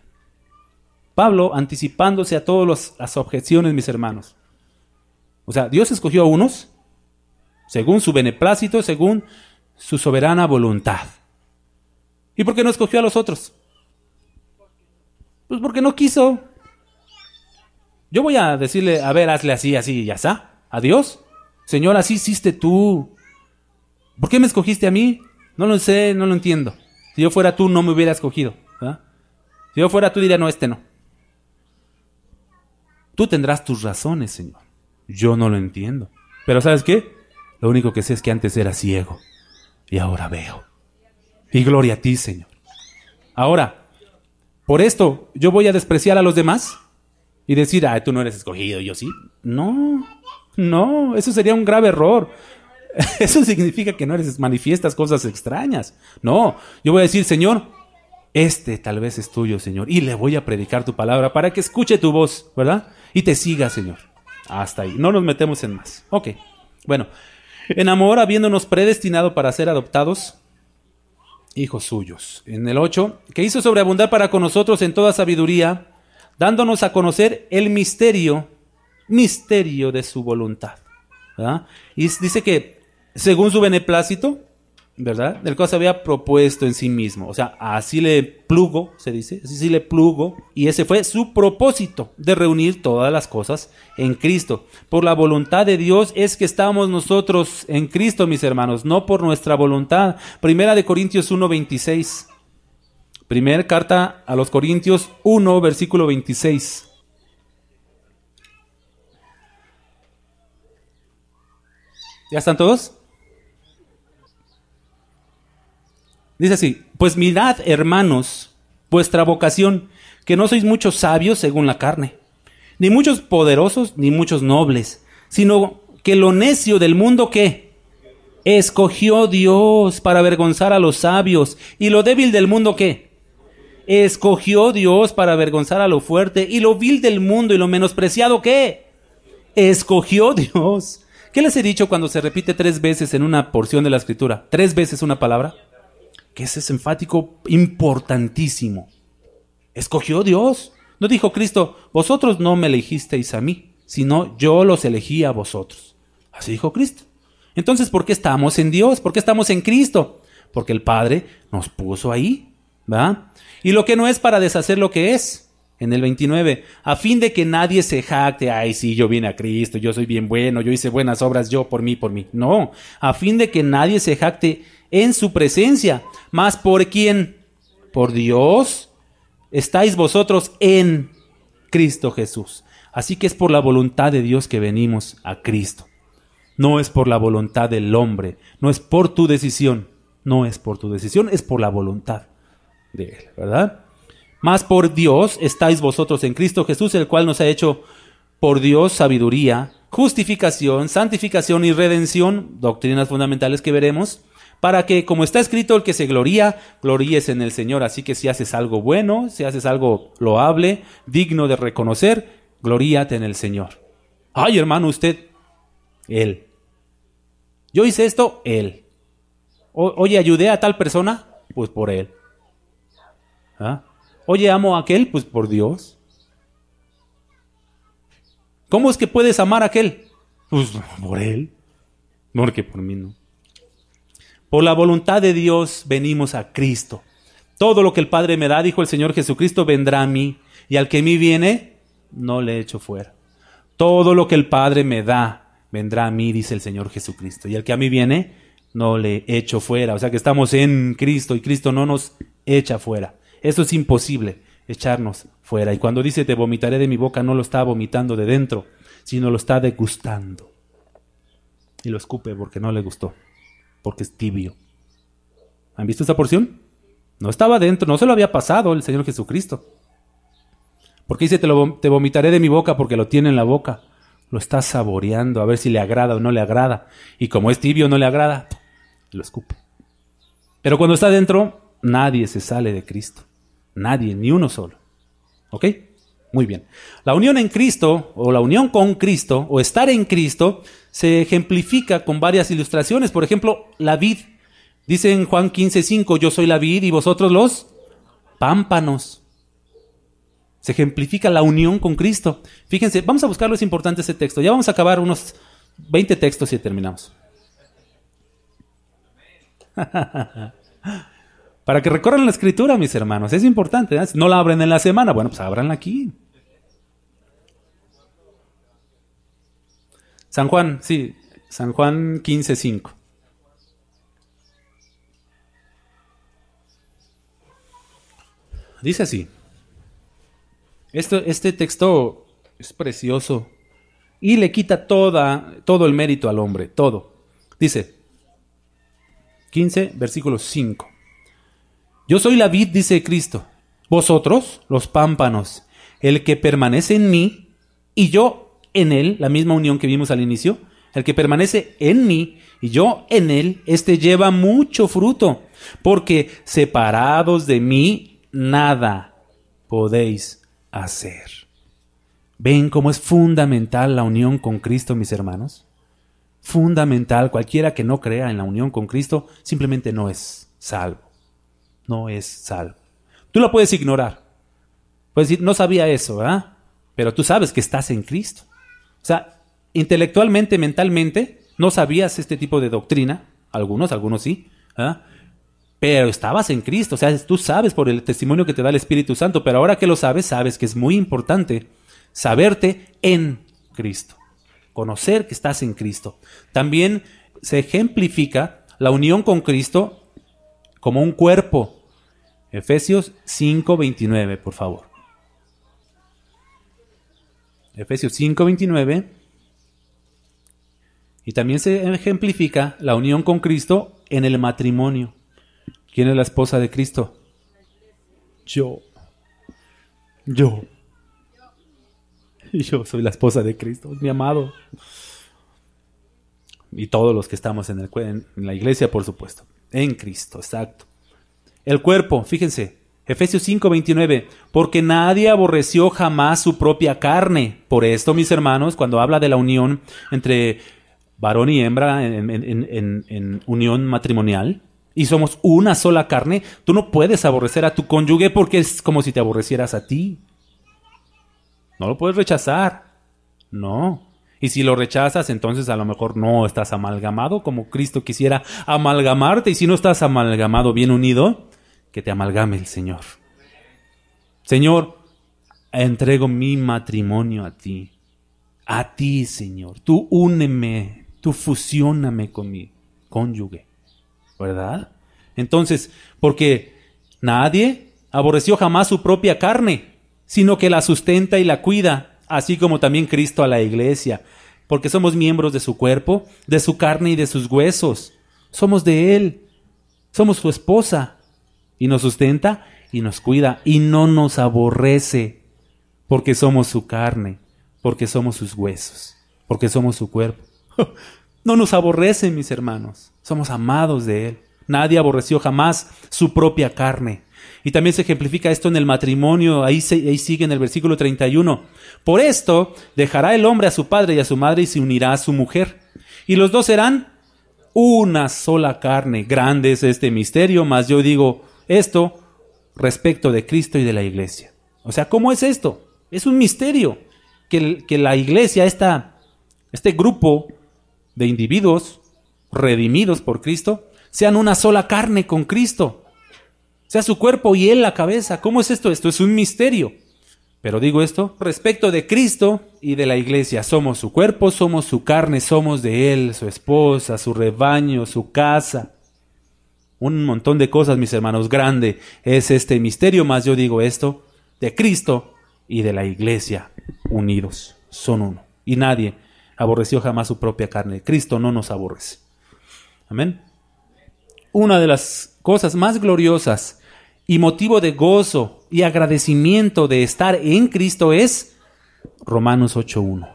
[SPEAKER 1] Pablo anticipándose a todas las objeciones, mis hermanos. O sea, Dios escogió a unos según su beneplácito, según su soberana voluntad. ¿Y por qué no escogió a los otros? Pues porque no quiso. Yo voy a decirle, a ver, hazle así, así y ya está. ¿A Dios? Señor, así hiciste tú. ¿Por qué me escogiste a mí? No lo sé, no lo entiendo. Si yo fuera tú, no me hubiera escogido. ¿Verdad? Si yo fuera tú, diría, no, este no. Tú tendrás tus razones, Señor. Yo no lo entiendo. Pero ¿sabes qué? Lo único que sé es que antes era ciego y ahora veo. Y gloria a ti, Señor. Ahora, por esto, ¿yo voy a despreciar a los demás? Y decir, ah, tú no eres escogido, yo sí. No, no, eso sería un grave error. Eso significa que no eres, manifiestas cosas extrañas. No, yo voy a decir, Señor, este tal vez es tuyo, Señor. Y le voy a predicar tu palabra para que escuche tu voz, ¿verdad? Y te siga, Señor. Hasta ahí. No nos metemos en más. Ok. Bueno. En amor, habiéndonos predestinado para ser adoptados hijos suyos. En el ocho, que hizo sobreabundar para con nosotros en toda sabiduría, dándonos a conocer el misterio, misterio de su voluntad. ¿Verdad? Y dice que según su beneplácito, ¿verdad? El cual se había propuesto en sí mismo. O sea, así le plugo, se dice, así le plugo, y ese fue su propósito, de reunir todas las cosas en Cristo. Por la voluntad de Dios es que estamos nosotros en Cristo, mis hermanos, no por nuestra voluntad. Primera de Corintios uno, veintiséis. Primera carta a los Corintios uno, versículo veintiséis. ¿Ya están todos? Dice así, pues mirad, hermanos, vuestra vocación, que no sois muchos sabios según la carne, ni muchos poderosos, ni muchos nobles, sino que lo necio del mundo, ¿qué? Escogió Dios para avergonzar a los sabios, y lo débil del mundo, ¿qué? Escogió Dios para avergonzar a lo fuerte, y lo vil del mundo y lo menospreciado, ¿qué? Escogió Dios. ¿Qué les he dicho cuando se repite tres veces en una porción de la Escritura? Tres veces una palabra. Que ese es enfático importantísimo. Escogió Dios. No dijo Cristo, vosotros no me elegisteis a mí, sino yo los elegí a vosotros. Así dijo Cristo. Entonces, ¿por qué estamos en Dios? ¿Por qué estamos en Cristo? Porque el Padre nos puso ahí, ¿verdad? Y lo que no es para deshacer lo que es. En el veintinueve, a fin de que nadie se jacte, ay, sí, yo vine a Cristo, yo soy bien bueno, yo hice buenas obras, yo por mí, por mí. No, a fin de que nadie se jacte en su presencia. ¿Más por quién? Por Dios. Estáis vosotros en Cristo Jesús. Así que es por la voluntad de Dios que venimos a Cristo. No es por la voluntad del hombre. No es por tu decisión. No es por tu decisión, es por la voluntad de Él, ¿verdad? Más por Dios estáis vosotros en Cristo Jesús, el cual nos ha hecho por Dios sabiduría, justificación, santificación y redención, doctrinas fundamentales que veremos, para que, como está escrito, el que se gloría, gloríes en el Señor. Así que si haces algo bueno, si haces algo loable, digno de reconocer, gloríate en el Señor. Ay, hermano, usted, Él. Yo hice esto, Él. O, oye, ayudé a tal persona, pues por Él. ¿Ah? Oye, amo a aquel, pues por Dios. ¿Cómo es que puedes amar a aquel? Pues por Él. Porque por mí no. Por la voluntad de Dios venimos a Cristo. Todo lo que el Padre me da, dijo el Señor Jesucristo, vendrá a mí. Y al que a mí viene, no le echo fuera. Todo lo que el Padre me da, vendrá a mí, dice el Señor Jesucristo. Y al que a mí viene, no le echo fuera. O sea que estamos en Cristo y Cristo no nos echa fuera. Eso es imposible, echarnos fuera. Y cuando dice te vomitaré de mi boca, no lo está vomitando de dentro, sino lo está degustando. Y lo escupe porque no le gustó, porque es tibio. ¿Han visto esa porción? No estaba dentro, no se lo había pasado el Señor Jesucristo. Porque dice te, lo, te vomitaré de mi boca porque lo tiene en la boca. Lo está saboreando a ver si le agrada o no le agrada. Y como es tibio, no le agrada, lo escupe. Pero cuando está dentro, nadie se sale de Cristo. Nadie, ni uno solo. ¿Ok? Muy bien. La unión en Cristo, o la unión con Cristo, o estar en Cristo, se ejemplifica con varias ilustraciones. Por ejemplo, la vid. Dice en Juan quince cinco, yo soy la vid y vosotros los pámpanos. Se ejemplifica la unión con Cristo. Fíjense, vamos a buscarlo, es importante ese texto. Ya vamos a acabar unos veinte textos y terminamos. Para que recorran la Escritura, mis hermanos. Es importante, ¿eh? No la abren en la semana. Bueno, pues ábranla aquí. San Juan, sí. San Juan quince cinco. Dice así. Esto, este texto es precioso y le quita toda, todo el mérito al hombre, todo. Dice, quince, versículo cinco. Yo soy la vid, dice Cristo, vosotros los pámpanos, el que permanece en mí y yo en él, la misma unión que vimos al inicio, el que permanece en mí y yo en él, este lleva mucho fruto, porque separados de mí nada podéis hacer. ¿Ven cómo es fundamental la unión con Cristo, mis hermanos? Fundamental. Cualquiera que no crea en la unión con Cristo simplemente no es salvo. No es salvo. Tú lo puedes ignorar. Puedes decir, no sabía eso, ¿verdad? Pero tú sabes que estás en Cristo. O sea, intelectualmente, mentalmente, no sabías este tipo de doctrina. Algunos, algunos sí, ¿verdad? Pero estabas en Cristo. O sea, tú sabes por el testimonio que te da el Espíritu Santo. Pero ahora que lo sabes, sabes que es muy importante saberte en Cristo. Conocer que estás en Cristo. También se ejemplifica la unión con Cristo como un cuerpo. Efesios cinco veintinueve, por favor. Efesios cinco veintinueve. Y también se ejemplifica la unión con Cristo en el matrimonio. ¿Quién es la esposa de Cristo? Yo. Yo. Yo soy la esposa de Cristo, mi amado. Y todos los que estamos en, el, en la iglesia, por supuesto. En Cristo, exacto. El cuerpo, fíjense, Efesios cinco veintinueve. Porque nadie aborreció jamás su propia carne. Por esto, mis hermanos, cuando habla de la unión entre varón y hembra en, en, en, en unión matrimonial, y somos una sola carne, tú no puedes aborrecer a tu cónyuge porque es como si te aborrecieras a ti. No lo puedes rechazar. No. Y si lo rechazas, entonces a lo mejor no estás amalgamado como Cristo quisiera amalgamarte. Y si no estás amalgamado, bien unido, que te amalgame el Señor. Señor, entrego mi matrimonio a ti. A ti, Señor. Tú úneme, tú fusióname con mi cónyuge. ¿Verdad? Entonces, porque nadie aborreció jamás su propia carne, sino que la sustenta y la cuida, así como también Cristo a la iglesia, porque somos miembros de su cuerpo, de su carne y de sus huesos. Somos de Él, somos su esposa, y nos sustenta y nos cuida, y no nos aborrece, porque somos su carne, porque somos sus huesos, porque somos su cuerpo. No nos aborrece, mis hermanos, somos amados de Él. Nadie aborreció jamás su propia carne. Y también se ejemplifica esto en el matrimonio. Ahí, se, ahí sigue en el versículo treinta y uno. Por esto dejará el hombre a su padre y a su madre y se unirá a su mujer. Y los dos serán una sola carne. Grande es este misterio, mas yo digo esto respecto de Cristo y de la iglesia. O sea, ¿cómo es esto? Es un misterio que, que la iglesia, esta, este grupo de individuos redimidos por Cristo, sean una sola carne con Cristo. Sea su cuerpo y Él la cabeza. ¿Cómo es esto? Esto es un misterio. Pero digo esto respecto de Cristo y de la iglesia. Somos su cuerpo, somos su carne, somos de Él, su esposa, su rebaño, su casa. Un montón de cosas, mis hermanos. Grande es este misterio, más yo digo esto, de Cristo y de la iglesia unidos. Son uno. Y nadie aborreció jamás su propia carne. Cristo no nos aborrece. Amén. Una de las cosas más gloriosas y motivo de gozo y agradecimiento de estar en Cristo es Romanos ocho uno.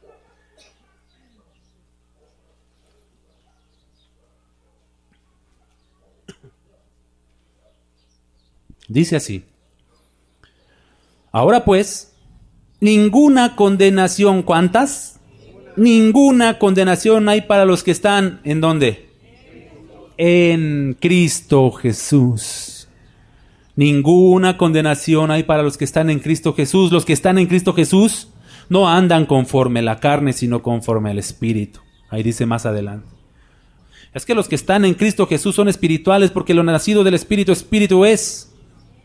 [SPEAKER 1] Dice así: ahora pues, ninguna condenación, ¿cuántas? Ninguna condenación hay para los que están, ¿en dónde? En Cristo Jesús. Ninguna condenación hay para los que están en Cristo Jesús. Los que están en Cristo Jesús no andan conforme a la carne, sino conforme al Espíritu. Ahí dice más adelante. Es que los que están en Cristo Jesús son espirituales, porque lo nacido del Espíritu, Espíritu es.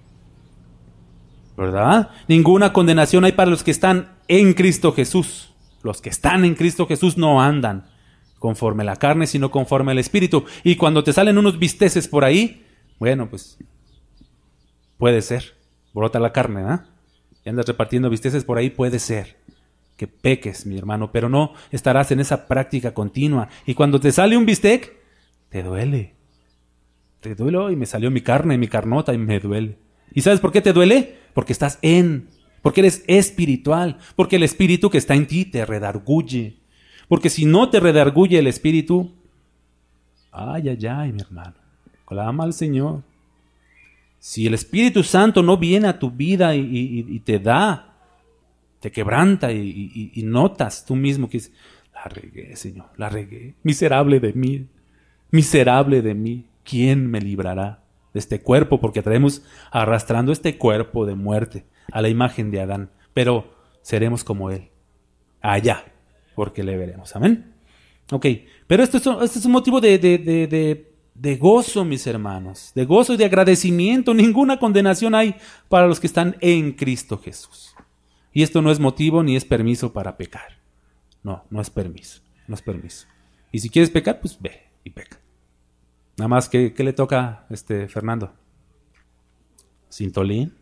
[SPEAKER 1] ¿Verdad? Ninguna condenación hay para los que están en Cristo Jesús. Los que están en Cristo Jesús no andan conforme a la carne, sino conforme al Espíritu. Y cuando te salen unos bisteces por ahí, bueno, pues puede ser. brota la carne, ¿ah? Y andas repartiendo bisteces por ahí, puede ser que peques, mi hermano, pero no estarás en esa práctica continua. Y cuando te sale un bistec, te duele. Te duele, y me salió mi carne, mi carnota, y me duele. ¿Y sabes por qué te duele? Porque estás en, porque eres espiritual, porque el espíritu que está en ti te redarguye. Porque si no te redarguye el espíritu, ay, ay, ay, mi hermano, clama al Señor. Si el Espíritu Santo no viene a tu vida y, y, y te da, te quebranta y, y, y notas tú mismo que es, la regué, Señor, la regué, miserable de mí, miserable de mí, ¿quién me librará de este cuerpo? Porque traemos arrastrando este cuerpo de muerte a la imagen de Adán, pero seremos como Él, allá, porque le veremos, amén. Ok, pero esto es, esto es un motivo de, de, de, de de gozo, mis hermanos, de gozo y de agradecimiento. Ninguna condenación hay para los que están en Cristo Jesús. Y esto no es motivo ni es permiso para pecar. No, no es permiso, no es permiso. Y si quieres pecar, pues ve y peca. Nada más, ¿qué, qué le toca este Fernando? Cintolín.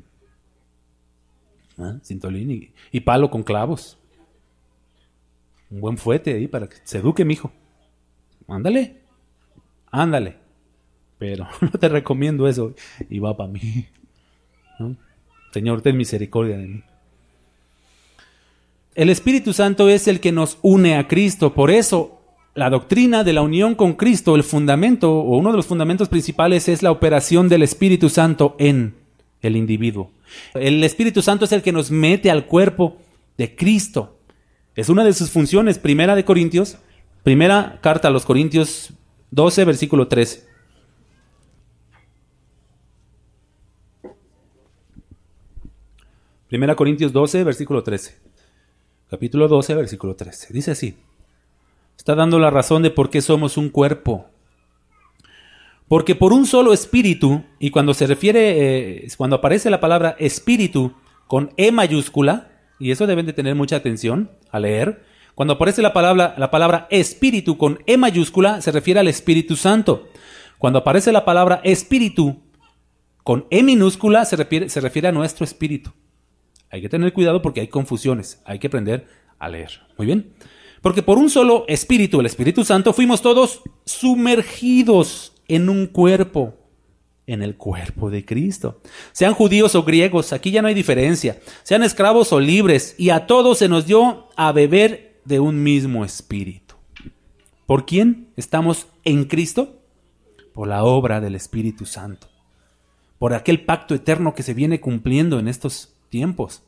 [SPEAKER 1] ¿Ah? Cintolín y, y palo con clavos. Un buen fuete ahí para que se eduque, mijo. Ándale, ándale. Pero no te recomiendo eso. Y va para mí, ¿no? Señor, ten misericordia de mí. El Espíritu Santo es el que nos une a Cristo. Por eso, la doctrina de la unión con Cristo, el fundamento, o uno de los fundamentos principales, es la operación del Espíritu Santo en el individuo. El Espíritu Santo es el que nos mete al cuerpo de Cristo. Es una de sus funciones. Primera de Corintios, primera carta a los Corintios doce, versículo trece. Primera Corintios doce, versículo trece. Capítulo doce, versículo trece. Dice así. Está dando la razón de por qué somos un cuerpo. Porque por un solo espíritu, y cuando se refiere, eh, cuando aparece la palabra espíritu con E mayúscula, y eso deben de tener mucha atención al leer, cuando aparece la palabra, la palabra espíritu con E mayúscula, se refiere al Espíritu Santo. Cuando aparece la palabra espíritu con E minúscula, se refiere, se refiere a nuestro espíritu. Hay que tener cuidado porque hay confusiones. Hay que aprender a leer. Muy bien. Porque por un solo espíritu, el Espíritu Santo, fuimos todos sumergidos en un cuerpo, en el cuerpo de Cristo. Sean judíos o griegos, aquí ya no hay diferencia. Sean esclavos o libres, y a todos se nos dio a beber de un mismo espíritu. ¿Por quién estamos en Cristo? Por la obra del Espíritu Santo. Por aquel pacto eterno que se viene cumpliendo en estos tiempos.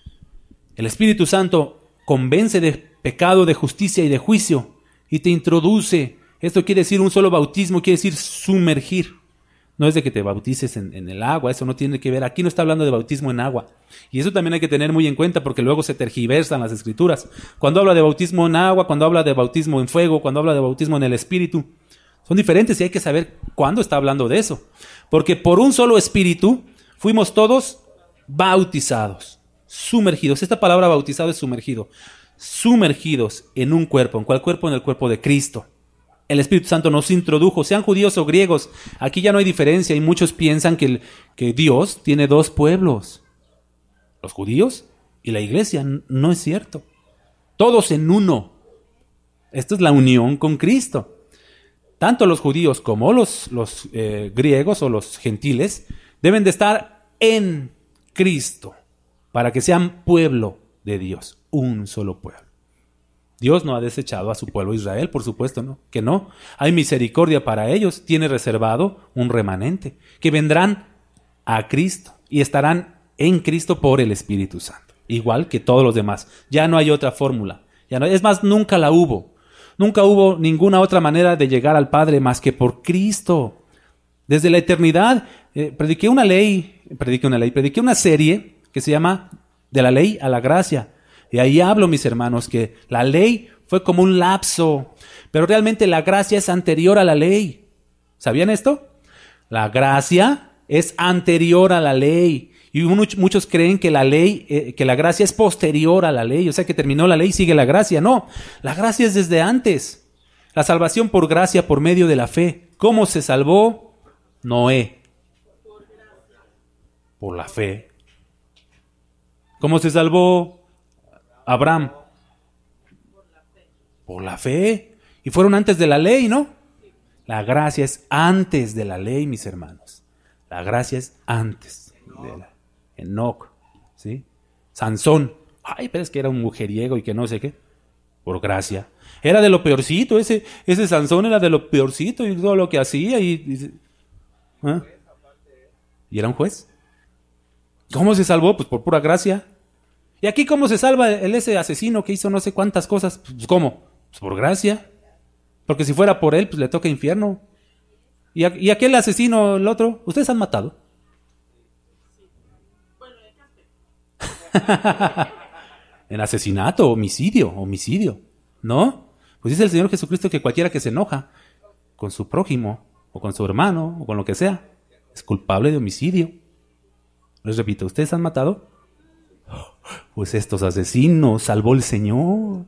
[SPEAKER 1] El Espíritu Santo convence de pecado, de justicia y de juicio y te introduce. Esto quiere decir un solo bautismo, quiere decir sumergir. No es de que te bautices en, en el agua, eso no tiene que ver. Aquí no está hablando de bautismo en agua. Y eso también hay que tener muy en cuenta porque luego se tergiversan las escrituras. Cuando habla de bautismo en agua, cuando habla de bautismo en fuego, cuando habla de bautismo en el Espíritu, son diferentes y hay que saber cuándo está hablando de eso. Porque por un solo Espíritu fuimos todos bautizados, sumergidos. Esta palabra bautizado es sumergido. Sumergidos en un cuerpo. ¿En cuál cuerpo? En el cuerpo de Cristo. El Espíritu Santo nos introdujo, sean judíos o griegos. Aquí ya no hay diferencia y muchos piensan que, el, que Dios tiene dos pueblos. Los judíos y la iglesia. No es cierto. Todos en uno. Esta es la unión con Cristo. Tanto los judíos como los, los eh, griegos o los gentiles deben de estar en Cristo para que sean pueblo de Dios, un solo pueblo. Dios no ha desechado a su pueblo Israel, por supuesto, ¿no? Que no. Hay misericordia para ellos, tiene reservado un remanente, que vendrán a Cristo y estarán en Cristo por el Espíritu Santo, igual que todos los demás. Ya no hay otra fórmula, ya no, es más, nunca la hubo. Nunca hubo ninguna otra manera de llegar al Padre más que por Cristo. Desde la eternidad, eh, prediqué una ley, prediqué una ley, prediqué una serie que se llama De la ley a la gracia. Y ahí hablo, mis hermanos, que la ley fue como un lapso, pero realmente la gracia es anterior a la ley. ¿Sabían esto? La gracia es anterior a la ley. Y muchos creen que la ley, eh, que la gracia es posterior a la ley, o sea que terminó la ley y sigue la gracia. No, la gracia es desde antes. La salvación por gracia, por medio de la fe. ¿Cómo se salvó Noé? Por la fe. ¿Cómo se salvó Abraham? Por la fe. Y fueron antes de la ley, ¿no? La gracia es antes de la ley, mis hermanos. La gracia es antes de la Enoc, ¿sí? Sansón. Ay, pero es que era un mujeriego y que no sé qué. Por gracia. Era de lo peorcito. Ese, ese Sansón era de lo peorcito y todo lo que hacía. Y, y, ¿ah? ¿Y era un juez? ¿Cómo se salvó? Pues por pura gracia. ¿Y aquí cómo se salva el, ese asesino que hizo no sé cuántas cosas? Pues ¿cómo? Pues por gracia. Porque si fuera por él, pues le toca infierno. ¿Y, a, y aquel asesino, el otro? ¿Ustedes han matado? En asesinato, homicidio, homicidio. ¿No? Pues dice el Señor Jesucristo que cualquiera que se enoja con su prójimo, o con su hermano, o con lo que sea, es culpable de homicidio. Les repito, ¿ustedes han matado? Pues estos asesinos salvó el Señor.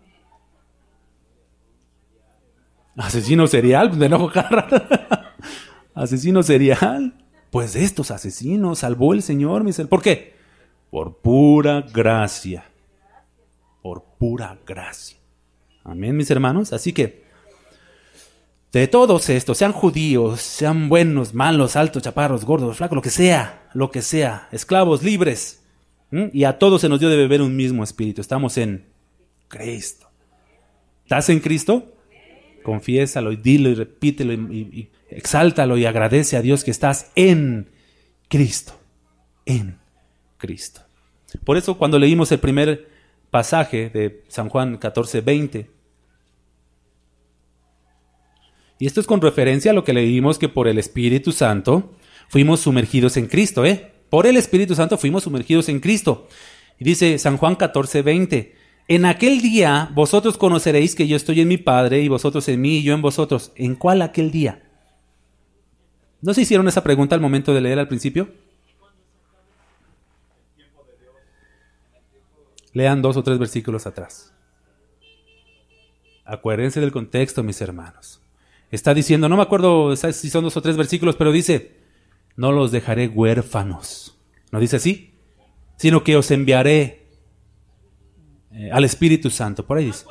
[SPEAKER 1] Asesino serial, de enojo cada rato. Asesino serial. Pues de estos asesinos salvó el Señor. Mis... ¿Por qué? Por pura gracia. Por pura gracia. Amén, mis hermanos. Así que, de todos estos, sean judíos, sean buenos, malos, altos, chaparros, gordos, flacos, lo que sea, lo que sea, esclavos, libres. ¿Mm? Y a todos se nos dio de beber un mismo espíritu. Estamos en Cristo. ¿Estás en Cristo? Confiésalo y dilo y repítelo y, y, y exáltalo y agradece a Dios que estás en Cristo. En Cristo. Por eso cuando leímos el primer pasaje de San Juan catorce veinte, y esto es con referencia a lo que leímos, que por el Espíritu Santo fuimos sumergidos en Cristo, ¿eh? Por el Espíritu Santo fuimos sumergidos en Cristo. Y dice San Juan catorce veinte, en aquel día vosotros conoceréis que yo estoy en mi Padre y vosotros en mí y yo en vosotros. ¿En cuál aquel día? ¿No se hicieron esa pregunta al momento de leer al principio? Lean dos o tres versículos atrás. Acuérdense del contexto, mis hermanos. Está diciendo, no me acuerdo si son dos o tres versículos, pero dice, no los dejaré huérfanos. ¿No dice así? Sino que os enviaré Eh, al Espíritu Santo, por ahí dice.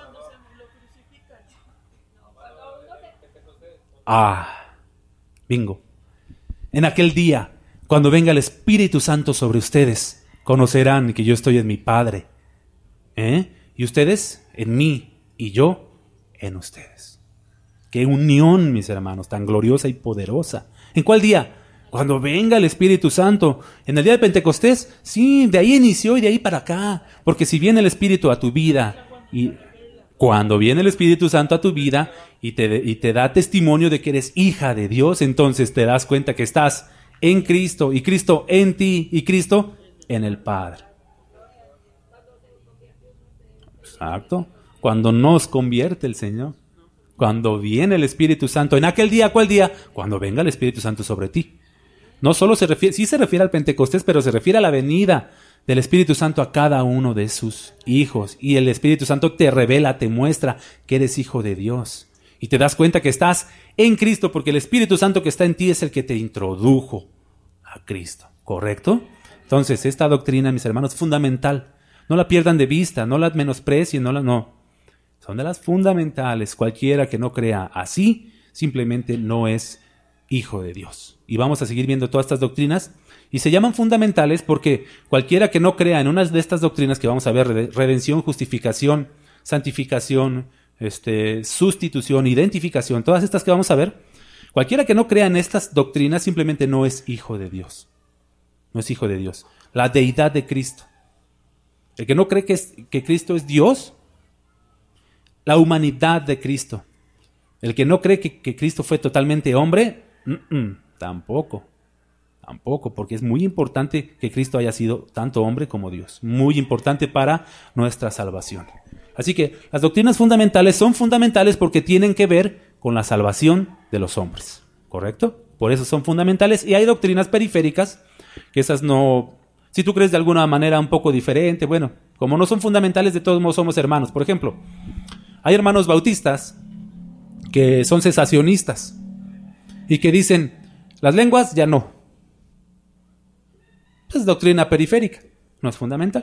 [SPEAKER 1] Ah, bingo. En aquel día, cuando venga el Espíritu Santo sobre ustedes, conocerán que yo estoy en mi Padre, ¿eh? Y ustedes en mí, y yo en ustedes. Qué unión, mis hermanos, tan gloriosa y poderosa. ¿En cuál día? Cuando venga el Espíritu Santo. En el día de Pentecostés, sí, de ahí inició y de ahí para acá. Porque si viene el Espíritu a tu vida, y cuando viene el Espíritu Santo a tu vida y te, y te da testimonio de que eres hija de Dios, entonces te das cuenta que estás en Cristo, y Cristo en ti, y Cristo en el Padre. Exacto. Cuando nos convierte el Señor. Cuando viene el Espíritu Santo. ¿En aquel día? ¿Cuál día? Cuando venga el Espíritu Santo sobre ti. No solo se refiere, sí se refiere al Pentecostés, pero se refiere a la venida del Espíritu Santo a cada uno de sus hijos. Y el Espíritu Santo te revela, te muestra que eres hijo de Dios. Y te das cuenta que estás en Cristo, porque el Espíritu Santo que está en ti es el que te introdujo a Cristo. ¿Correcto? Entonces, esta doctrina, mis hermanos, es fundamental. No la pierdan de vista, no la menosprecien, no la, no. Son de las fundamentales. Cualquiera que no crea así, simplemente no es hijo de Dios. Y vamos a seguir viendo todas estas doctrinas. Y se llaman fundamentales porque cualquiera que no crea en una de estas doctrinas que vamos a ver, redención, justificación, santificación, este, sustitución, identificación, todas estas que vamos a ver, cualquiera que no crea en estas doctrinas simplemente no es hijo de Dios. No es hijo de Dios. La deidad de Cristo. El que no cree que, es, que Cristo es Dios, la humanidad de Cristo. El que no cree que, que Cristo fue totalmente hombre, mm-mm, tampoco. Tampoco, porque es muy importante que Cristo haya sido tanto hombre como Dios. Muy importante para nuestra salvación. Así que las doctrinas fundamentales son fundamentales porque tienen que ver con la salvación de los hombres. ¿Correcto? Por eso son fundamentales. Y hay doctrinas periféricas, que esas no... Si tú crees de alguna manera un poco diferente, bueno, como no son fundamentales, de todos modos somos hermanos. Por ejemplo, hay hermanos bautistas que son cesacionistas y que dicen, las lenguas ya no. Es doctrina periférica, no es fundamental.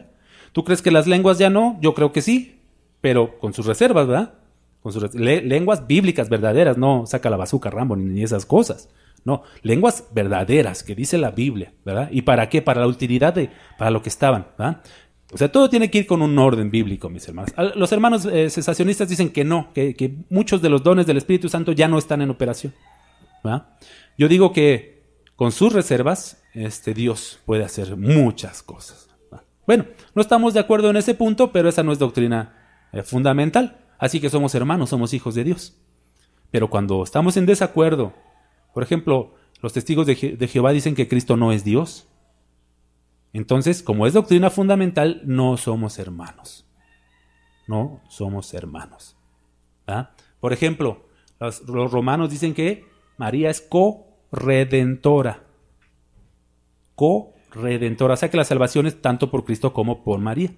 [SPEAKER 1] ¿Tú crees que las lenguas ya no? Yo creo que sí, pero con sus reservas, ¿verdad? Con sus le- lenguas bíblicas verdaderas, no saca la bazuca Rambo ni, ni esas cosas. No, lenguas verdaderas que dice la Biblia, ¿verdad? ¿Y para qué? Para la utilidad de, para lo que estaban, ¿verdad? O sea, todo tiene que ir con un orden bíblico, mis hermanos. Los hermanos eh, cesacionistas dicen que no, que, que muchos de los dones del Espíritu Santo ya no están en operación, ¿verdad? Yo digo que con sus reservas, este Dios puede hacer muchas cosas, ¿verdad? Bueno, no estamos de acuerdo en ese punto, pero esa no es doctrina eh, fundamental. Así que somos hermanos, somos hijos de Dios. Pero cuando estamos en desacuerdo, por ejemplo, los testigos de, Je- de Jehová dicen que Cristo no es Dios. Entonces, como es doctrina fundamental, no somos hermanos. No somos hermanos. ¿Ah? Por ejemplo, los, los romanos dicen que María es co-redentora. Co-redentora. O sea que la salvación es tanto por Cristo como por María.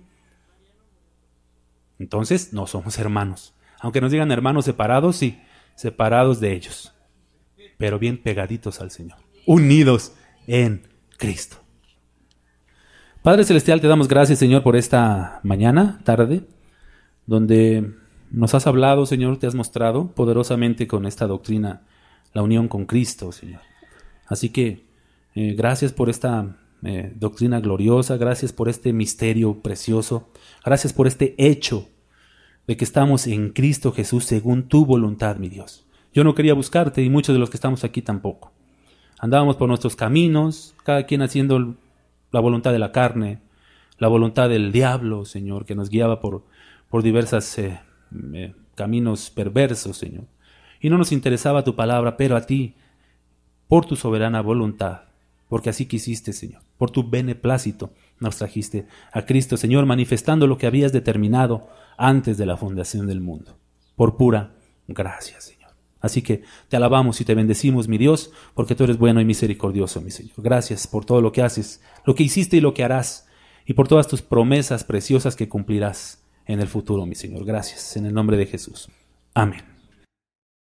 [SPEAKER 1] Entonces, no somos hermanos. Aunque nos digan hermanos separados, sí, separados de ellos. Pero bien pegaditos al Señor. Unidos en Cristo. Padre Celestial, te damos gracias, Señor, por esta mañana, tarde, donde nos has hablado, Señor, te has mostrado poderosamente con esta doctrina, la unión con Cristo, Señor. Así que, eh, gracias por esta eh, doctrina gloriosa, gracias por este misterio precioso, gracias por este hecho de que estamos en Cristo Jesús según tu voluntad, mi Dios. Yo no quería buscarte y muchos de los que estamos aquí tampoco. Andábamos por nuestros caminos, cada quien haciendo la voluntad de la carne, la voluntad del diablo, Señor, que nos guiaba por, por diversos eh, eh, caminos perversos, Señor. Y no nos interesaba tu palabra, pero a ti, por tu soberana voluntad, porque así quisiste, Señor, por tu beneplácito, nos trajiste a Cristo, Señor, manifestando lo que habías determinado antes de la fundación del mundo, por pura gracia, Señor. Así que te alabamos y te bendecimos, mi Dios, porque tú eres bueno y misericordioso, mi Señor. Gracias por todo lo que haces, lo que hiciste y lo que harás, y por todas tus promesas preciosas que cumplirás en el futuro, mi Señor. Gracias, en el nombre de Jesús. Amén.